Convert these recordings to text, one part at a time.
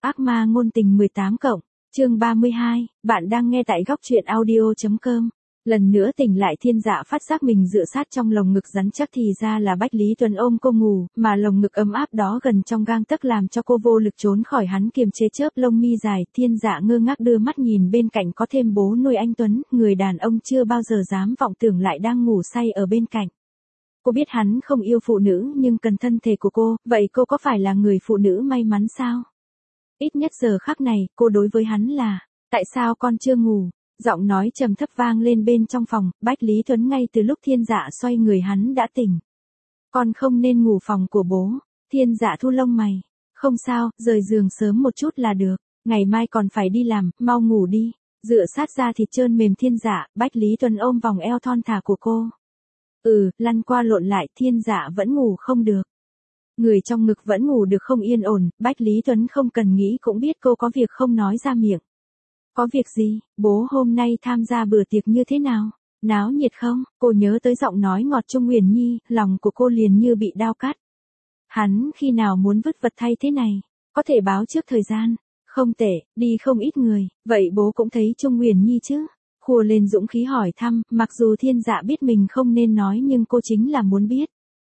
Ác ma ngôn tình 18 cộng, chương 32, bạn đang nghe tại góc truyện audio.com. Lần nữa tỉnh lại Thiên Dạ phát giác mình dựa sát trong lồng ngực rắn chắc thì ra là Bách Lý Tuấn ôm cô ngủ, mà lồng ngực ấm áp đó gần trong gang tấc làm cho cô vô lực trốn khỏi hắn kiềm chế chớp lông mi dài. Thiên Dạ ngơ ngác đưa mắt nhìn bên cạnh có thêm bố nuôi anh Tuấn, người đàn ông chưa bao giờ dám vọng tưởng lại đang ngủ say ở bên cạnh. Cô biết hắn không yêu phụ nữ nhưng cần thân thể của cô, vậy cô có phải là người phụ nữ may mắn sao? Ít nhất giờ khắc này, cô đối với hắn là, tại sao con chưa ngủ? Giọng nói trầm thấp vang lên bên trong phòng, Bách Lý Tuấn ngay từ lúc Thiên Dạ xoay người hắn đã tỉnh. Con không nên ngủ phòng của bố. Thiên Dạ thu lông mày. Không sao, rời giường sớm một chút là được. Ngày mai còn phải đi làm, mau ngủ đi. Dựa sát ra thịt trơn mềm Thiên Dạ, Bách Lý Tuấn ôm vòng eo thon thả của cô. Lăn qua lộn lại, Thiên Dạ vẫn ngủ không được. Người trong ngực vẫn ngủ được không yên ổn, Bách Lý Tuấn không cần nghĩ cũng biết cô có việc không nói ra miệng. Có việc gì, bố hôm nay tham gia bữa tiệc như thế nào? Náo nhiệt không? Cô nhớ tới giọng nói ngọt Trung Huyền Nhi, lòng của cô liền như bị đao cắt. Hắn khi nào muốn vứt vật thay thế này? Có thể báo trước thời gian. Không tệ, đi không ít người, vậy bố cũng thấy Trung Huyền Nhi chứ? Khua lên dũng khí hỏi thăm, mặc dù Thiên Dạ biết mình không nên nói nhưng cô chính là muốn biết.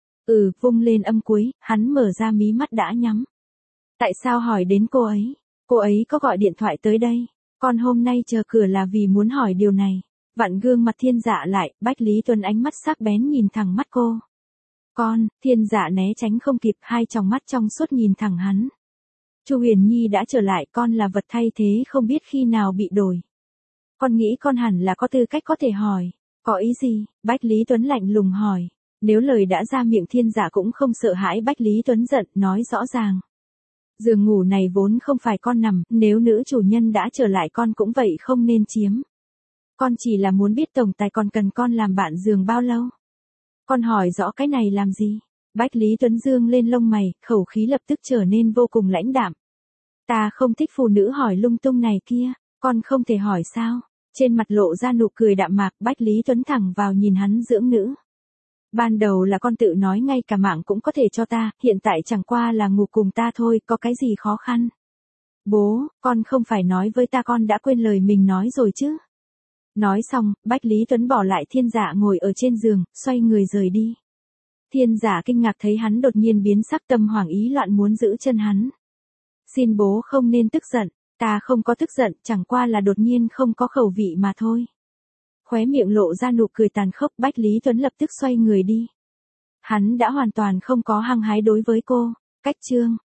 Vung lên âm cuối, hắn mở ra mí mắt đã nhắm. Tại sao hỏi đến cô ấy? Cô ấy có gọi điện thoại tới đây. Con hôm nay chờ cửa là vì muốn hỏi điều này. Vặn gương mặt Thiên Dạ lại, Bách Lý Tuấn ánh mắt sắc bén nhìn thẳng mắt cô. Con, Thiên Dạ né tránh không kịp, hai tròng mắt trong suốt nhìn thẳng hắn. Chu Huyền Nhi đã trở lại, con là vật thay thế không biết khi nào bị đổi. Con nghĩ con hẳn là có tư cách có thể hỏi. Có ý gì? Bách Lý Tuấn lạnh lùng hỏi. Nếu lời đã ra miệng Thiên Dạ cũng không sợ hãi Bách Lý Tuấn giận, nói rõ ràng. Giường ngủ này vốn không phải con nằm, nếu nữ chủ nhân đã trở lại con cũng vậy không nên chiếm. Con chỉ là muốn biết tổng tài còn cần con làm bạn giường bao lâu. Con hỏi rõ cái này làm gì? Bách Lý Tuấn dương lên lông mày, khẩu khí lập tức trở nên vô cùng lãnh đạm. Ta không thích phụ nữ hỏi lung tung này kia, con không thể hỏi sao? Trên mặt lộ ra nụ cười đạm mạc, Bách Lý Tuấn thẳng vào nhìn hắn dưỡng nữ. Ban đầu là con tự nói ngay cả mạng cũng có thể cho ta, hiện tại chẳng qua là ngủ cùng ta thôi, có cái gì khó khăn. Bố, con không phải nói với ta con đã quên lời mình nói rồi chứ. Nói xong, Bách Lý Tuấn bỏ lại Thiên Dạ ngồi ở trên giường, xoay người rời đi. Thiên Dạ kinh ngạc thấy hắn đột nhiên biến sắc, tâm hoảng ý loạn muốn giữ chân hắn. Xin bố không nên tức giận, ta không có tức giận, chẳng qua là đột nhiên không có khẩu vị mà thôi. Khóe miệng lộ ra nụ cười tàn khốc, Bách Lý Tuấn lập tức xoay người đi. Hắn đã hoàn toàn không có hăng hái đối với cô. Cách chương